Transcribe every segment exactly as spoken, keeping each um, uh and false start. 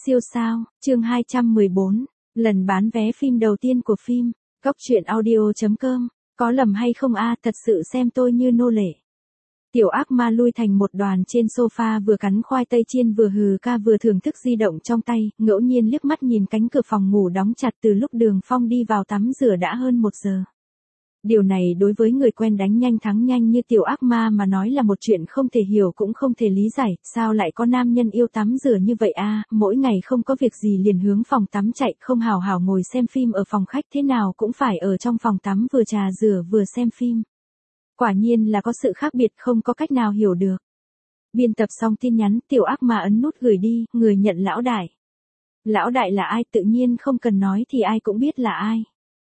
Siêu sao, chương hai trăm mười bốn, lần bán vé phim đầu tiên của phim, cóc truyện audio chấm com, có lầm hay không a, thật sự xem tôi như nô lệ. Tiểu ác ma lui thành một đoàn trên sofa vừa cắn khoai tây chiên vừa hừ ca vừa thưởng thức di động trong tay, ngẫu nhiên liếc mắt nhìn cánh cửa phòng ngủ đóng chặt từ lúc Đường Phong đi vào tắm rửa đã hơn một giờ. Điều này đối với người quen đánh nhanh thắng nhanh như tiểu ác ma mà nói là một chuyện không thể hiểu cũng không thể lý giải, sao lại có nam nhân yêu tắm rửa như vậy a, mỗi ngày không có việc gì liền hướng phòng tắm chạy, không hào hào ngồi xem phim ở phòng khách thế nào cũng phải ở trong phòng tắm vừa trà rửa vừa xem phim. Quả nhiên là có sự khác biệt không có cách nào hiểu được. Biên tập xong tin nhắn, tiểu ác ma ấn nút gửi đi, người nhận lão đại. Lão đại là ai tự nhiên không cần nói thì ai cũng biết là ai.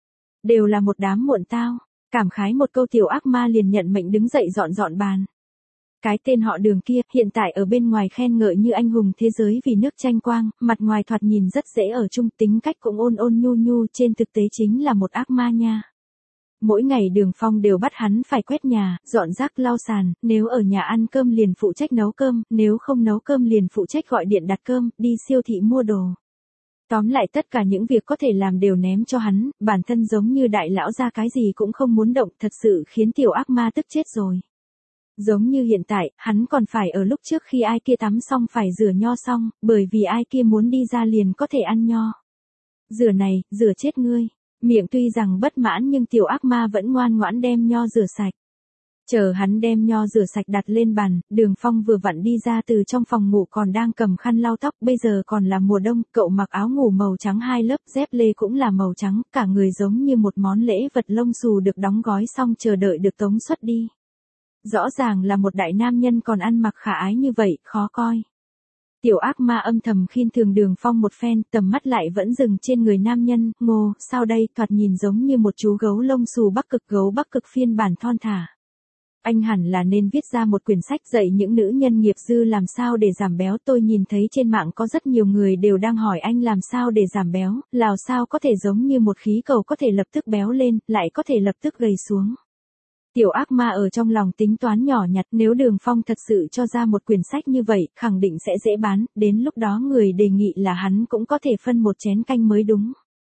Đều là một đám muộn tao. Cảm khái một câu tiểu ác ma liền nhận mệnh đứng dậy dọn dọn bàn. Cái tên họ Đường kia hiện tại ở bên ngoài khen ngợi như anh hùng thế giới vì nước tranh quang, mặt ngoài thoạt nhìn rất dễ ở chung, tính cách cũng ôn ôn nhu nhu, trên thực tế chính là một ác ma nha. Mỗi ngày Đường Phong đều bắt hắn phải quét nhà, dọn rác lau sàn, nếu ở nhà ăn cơm liền phụ trách nấu cơm, nếu không nấu cơm liền phụ trách gọi điện đặt cơm, đi siêu thị mua đồ. Tóm lại tất cả những việc có thể làm đều ném cho hắn, bản thân giống như đại lão ra cái gì cũng không muốn động, thật sự khiến tiểu ác ma tức chết rồi. Giống như hiện tại, hắn còn phải ở lúc trước khi ai kia tắm xong phải rửa nho xong, bởi vì ai kia muốn đi ra liền có thể ăn nho. Rửa này, rửa chết ngươi. Miệng tuy rằng bất mãn nhưng tiểu ác ma vẫn ngoan ngoãn đem nho rửa sạch. Chờ hắn đem nho rửa sạch đặt lên bàn, Đường Phong vừa vặn đi ra từ trong phòng ngủ còn đang cầm khăn lau tóc, bây giờ còn là mùa đông, cậu mặc áo ngủ màu trắng hai lớp, dép lê cũng là màu trắng, cả người giống như một món lễ vật lông xù được đóng gói xong chờ đợi được tống xuất đi. Rõ ràng là một đại nam nhân còn ăn mặc khả ái như vậy, khó coi. Tiểu ác ma âm thầm khiên thường Đường Phong một phen, tầm mắt lại vẫn dừng trên người nam nhân, ngô, sao đây, thoạt nhìn giống như một chú gấu lông xù Bắc Cực, gấu Bắc Cực phiên bản thon thả. Anh hẳn là nên viết ra một quyển sách dạy những nữ nhân nghiệp dư làm sao để giảm béo, tôi nhìn thấy trên mạng có rất nhiều người đều đang hỏi anh làm sao để giảm béo, làm sao có thể giống như một khí cầu có thể lập tức béo lên, lại có thể lập tức gầy xuống. Tiểu ác ma ở trong lòng tính toán nhỏ nhặt, nếu Đường Phong thật sự cho ra một quyển sách như vậy, khẳng định sẽ dễ bán, đến lúc đó người đề nghị là hắn cũng có thể phân một chén canh mới đúng.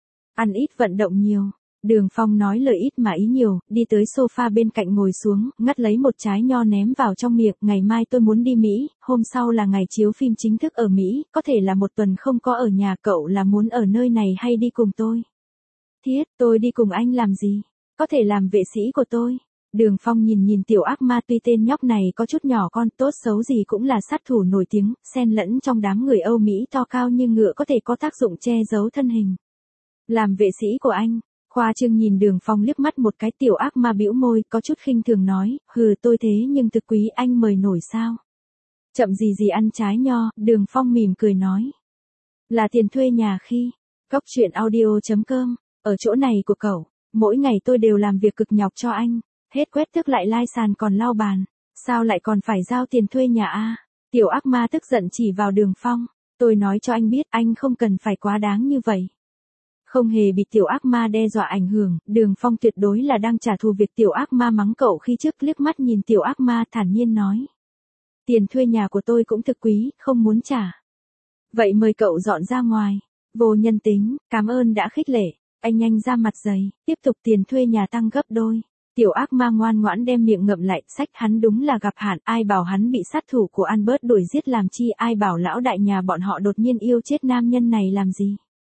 Ăn ít vận động nhiều. Đường Phong nói lời ít mà ý nhiều, đi tới sofa bên cạnh ngồi xuống, ngắt lấy một trái nho ném vào trong miệng, ngày mai tôi muốn đi Mỹ, hôm sau là ngày chiếu phim chính thức ở Mỹ, có thể là một tuần không có ở nhà, cậu là muốn ở nơi này hay đi cùng tôi? Thiết, tôi đi cùng anh làm gì? Có thể làm vệ sĩ của tôi. Đường Phong nhìn nhìn tiểu ác ma, tuy tên nhóc này có chút nhỏ con, tốt xấu gì cũng là sát thủ nổi tiếng, xen lẫn trong đám người Âu Mỹ to cao như ngựa có thể có tác dụng che giấu thân hình. Làm vệ sĩ của anh. Khoa trương nhìn Đường Phong liếc mắt một cái, tiểu ác ma bĩu môi, có chút khinh thường nói, hừ tôi thế nhưng thực quý anh mời nổi sao? Chậm gì gì ăn trái nho, Đường Phong mỉm cười nói. Là tiền thuê nhà khi, cóc truyện audio chấm com, ở chỗ này của cậu, mỗi ngày tôi đều làm việc cực nhọc cho anh, hết quét tước lại lai sàn còn lau bàn, sao lại còn phải giao tiền thuê nhà a? Tiểu ác ma tức giận chỉ vào Đường Phong, tôi nói cho anh biết anh không cần phải quá đáng như vậy. Không hề bị tiểu ác ma đe dọa ảnh hưởng, Đường Phong tuyệt đối là đang trả thù việc tiểu ác ma mắng cậu khi trước, liếc mắt nhìn tiểu ác ma thản nhiên nói. Tiền thuê nhà của tôi cũng thực quý, không muốn trả. Vậy mời cậu dọn ra ngoài. Vô nhân tính, cảm ơn đã khích lệ, anh nhanh ra mặt dày, tiếp tục tiền thuê nhà tăng gấp đôi. Tiểu ác ma ngoan ngoãn đem miệng ngậm lại, sách hắn đúng là gặp hạn, ai bảo hắn bị sát thủ của Albert đuổi giết làm chi, ai bảo lão đại nhà bọn họ đột nhiên yêu chết nam nhân này làm gì.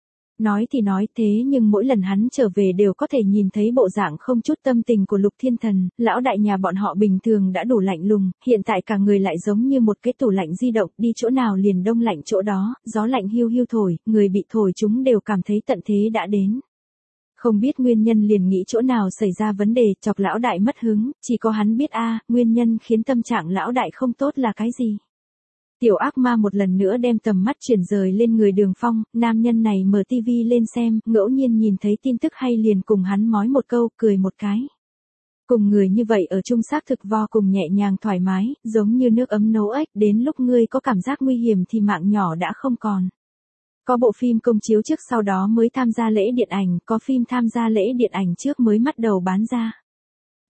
Nói thì nói thế nhưng mỗi lần hắn trở về đều có thể nhìn thấy bộ dạng không chút tâm tình của Lục Thiên Thần, lão đại nhà bọn họ bình thường đã đủ lạnh lùng, hiện tại cả người lại giống như một cái tủ lạnh di động, đi chỗ nào liền đông lạnh chỗ đó, gió lạnh hiu hiu thổi, người bị thổi chúng đều cảm thấy tận thế đã đến. Không biết nguyên nhân liền nghĩ chỗ nào xảy ra vấn đề, chọc lão đại mất hứng, chỉ có hắn biết a, nguyên nhân khiến tâm trạng lão đại không tốt là cái gì. Tiểu ác ma một lần nữa đem tầm mắt chuyển rời lên người Đường Phong, nam nhân này mở tivi lên xem, ngẫu nhiên nhìn thấy tin tức hay liền cùng hắn mói một câu, cười một cái. Cùng người như vậy ở chung xác thực vô cùng nhẹ nhàng thoải mái, giống như nước ấm nấu ếch, đến lúc ngươi có cảm giác nguy hiểm thì mạng nhỏ đã không còn. Có bộ phim công chiếu trước sau đó mới tham gia lễ điện ảnh, có phim tham gia lễ điện ảnh trước mới bắt đầu bán ra.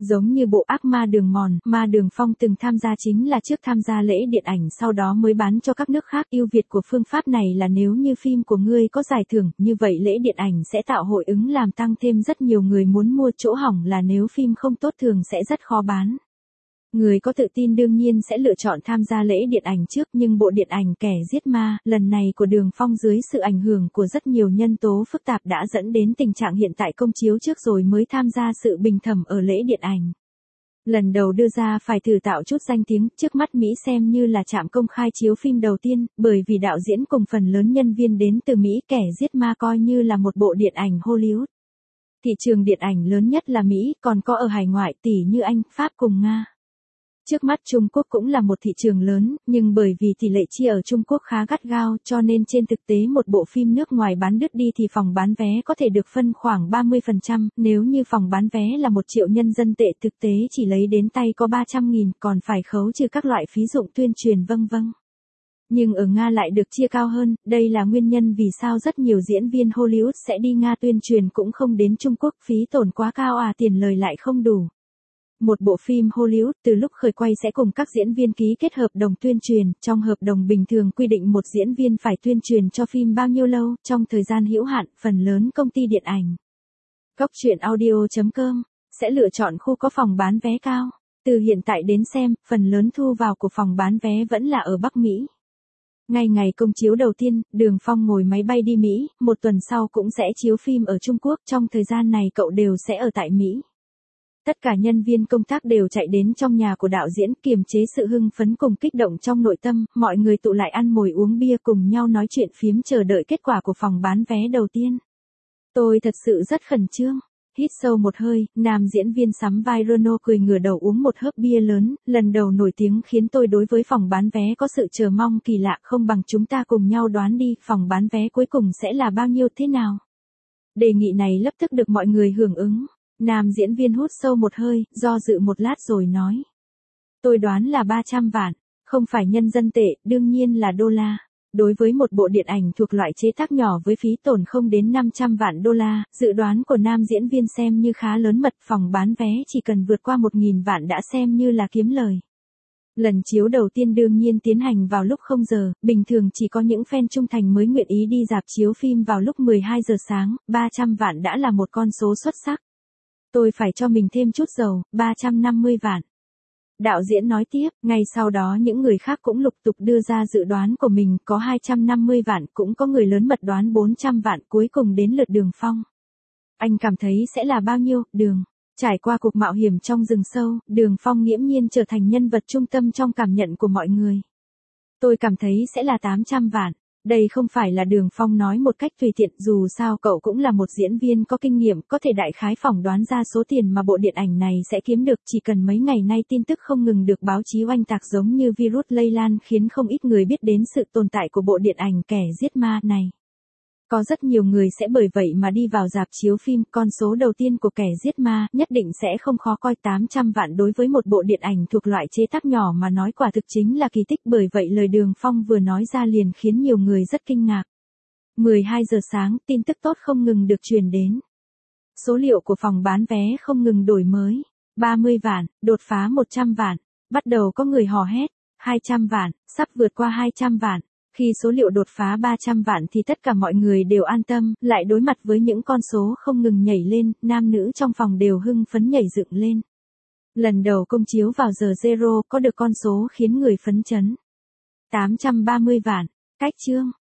Giống như bộ ác ma đường mòn, Ma Đường Phong từng tham gia chính là trước tham gia lễ điện ảnh sau đó mới bán cho các nước khác. Ưu việt của phương pháp này là nếu như phim của ngươi có giải thưởng, như vậy lễ điện ảnh sẽ tạo hội ứng làm tăng thêm rất nhiều người muốn mua. Chỗ hỏng là nếu phim không tốt thường sẽ rất khó bán. Người có tự tin đương nhiên sẽ lựa chọn tham gia lễ điện ảnh trước, nhưng bộ điện ảnh Kẻ Giết Ma lần này của Đường Phong dưới sự ảnh hưởng của rất nhiều nhân tố phức tạp đã dẫn đến tình trạng hiện tại công chiếu trước rồi mới tham gia sự bình thẩm ở lễ điện ảnh. Lần đầu đưa ra phải thử tạo chút danh tiếng, trước mắt Mỹ xem như là trạm công khai chiếu phim đầu tiên, bởi vì đạo diễn cùng phần lớn nhân viên đến từ Mỹ. Kẻ Giết Ma coi như là một bộ điện ảnh Hollywood. Thị trường điện ảnh lớn nhất là Mỹ, còn có ở hải ngoại tỷ như Anh, Pháp cùng Nga. Trước mắt Trung Quốc cũng là một thị trường lớn, nhưng bởi vì tỷ lệ chia ở Trung Quốc khá gắt gao cho nên trên thực tế một bộ phim nước ngoài bán đứt đi thì phòng bán vé có thể được phân khoảng ba mươi phần trăm, nếu như phòng bán vé là một triệu nhân dân tệ thực tế chỉ lấy đến tay có ba trăm nghìn, còn phải khấu trừ các loại phí dụng tuyên truyền vân vân. Nhưng ở Nga lại được chia cao hơn, đây là nguyên nhân vì sao rất nhiều diễn viên Hollywood sẽ đi Nga tuyên truyền cũng không đến Trung Quốc, phí tổn quá cao à, tiền lời lại không đủ. Một bộ phim Hollywood từ lúc khởi quay sẽ cùng các diễn viên ký kết hợp đồng tuyên truyền, trong hợp đồng bình thường quy định một diễn viên phải tuyên truyền cho phim bao nhiêu lâu, trong thời gian hữu hạn. Phần lớn công ty điện ảnh, Cóc truyện audio chấm com, sẽ lựa chọn khu có phòng bán vé cao. Từ hiện tại đến xem, phần lớn thu vào của phòng bán vé vẫn là ở Bắc Mỹ. Ngay ngày công chiếu đầu tiên, Đường Phong ngồi máy bay đi Mỹ, một tuần sau cũng sẽ chiếu phim ở Trung Quốc, trong thời gian này cậu đều sẽ ở tại Mỹ. Tất cả nhân viên công tác đều chạy đến trong nhà của đạo diễn, kiềm chế sự hưng phấn cùng kích động trong nội tâm, mọi người tụ lại ăn mồi uống bia cùng nhau nói chuyện phiếm chờ đợi kết quả của phòng bán vé đầu tiên. Tôi thật sự rất khẩn trương. Hít sâu một hơi, nam diễn viên sắm vai Renault cười ngửa đầu uống một hớp bia lớn, lần đầu nổi tiếng khiến tôi đối với phòng bán vé có sự chờ mong kỳ lạ, không bằng chúng ta cùng nhau đoán đi, phòng bán vé cuối cùng sẽ là bao nhiêu thế nào? Đề nghị này lập tức được mọi người hưởng ứng. Nam diễn viên hút sâu một hơi, do dự một lát rồi nói. Tôi đoán là ba trăm vạn, không phải nhân dân tệ, đương nhiên là đô la. Đối với một bộ điện ảnh thuộc loại chế tác nhỏ với phí tổn không đến năm trăm vạn đô la, dự đoán của nam diễn viên xem như khá lớn mật, phòng bán vé chỉ cần vượt qua một nghìn vạn đã xem như là kiếm lời. Lần chiếu đầu tiên đương nhiên tiến hành vào lúc không giờ, bình thường chỉ có những fan trung thành mới nguyện ý đi rạp chiếu phim vào lúc mười hai giờ sáng, ba trăm vạn đã là một con số xuất sắc. Tôi phải cho mình thêm chút dầu, ba trăm năm mươi vạn. Đạo diễn nói tiếp, ngay sau đó những người khác cũng lục tục đưa ra dự đoán của mình, có hai trăm năm mươi vạn, cũng có người lớn mật đoán bốn trăm vạn, cuối cùng đến lượt Đường Phong. Anh cảm thấy sẽ là bao nhiêu, Đường? Trải qua cuộc mạo hiểm trong rừng sâu, Đường Phong nghiễm nhiên trở thành nhân vật trung tâm trong cảm nhận của mọi người. Tôi cảm thấy sẽ là tám trăm vạn. Đây không phải là Đường Phong nói một cách tùy tiện, dù sao cậu cũng là một diễn viên có kinh nghiệm, có thể đại khái phỏng đoán ra số tiền mà bộ điện ảnh này sẽ kiếm được. Chỉ cần mấy ngày nay tin tức không ngừng được báo chí oanh tạc giống như virus lây lan khiến không ít người biết đến sự tồn tại của bộ điện ảnh Kẻ Giết Ma này. Có rất nhiều người sẽ bởi vậy mà đi vào rạp chiếu phim, con số đầu tiên của Kẻ Giết Ma nhất định sẽ không khó coi. Tám trăm vạn đối với một bộ điện ảnh thuộc loại chế tác nhỏ mà nói quả thực chính là kỳ tích, bởi vậy lời Đường Phong vừa nói ra liền khiến nhiều người rất kinh ngạc. mười hai giờ sáng, tin tức tốt không ngừng được truyền đến. Số liệu của phòng bán vé không ngừng đổi mới. ba mươi vạn, đột phá một trăm vạn, bắt đầu có người hò hét, hai trăm vạn, sắp vượt qua hai trăm vạn. Khi số liệu đột phá ba trăm vạn thì tất cả mọi người đều an tâm, lại đối mặt với những con số không ngừng nhảy lên, nam nữ trong phòng đều hưng phấn nhảy dựng lên. Lần đầu công chiếu vào giờ zero có được con số khiến người phấn chấn. tám trăm ba mươi vạn, cách chương.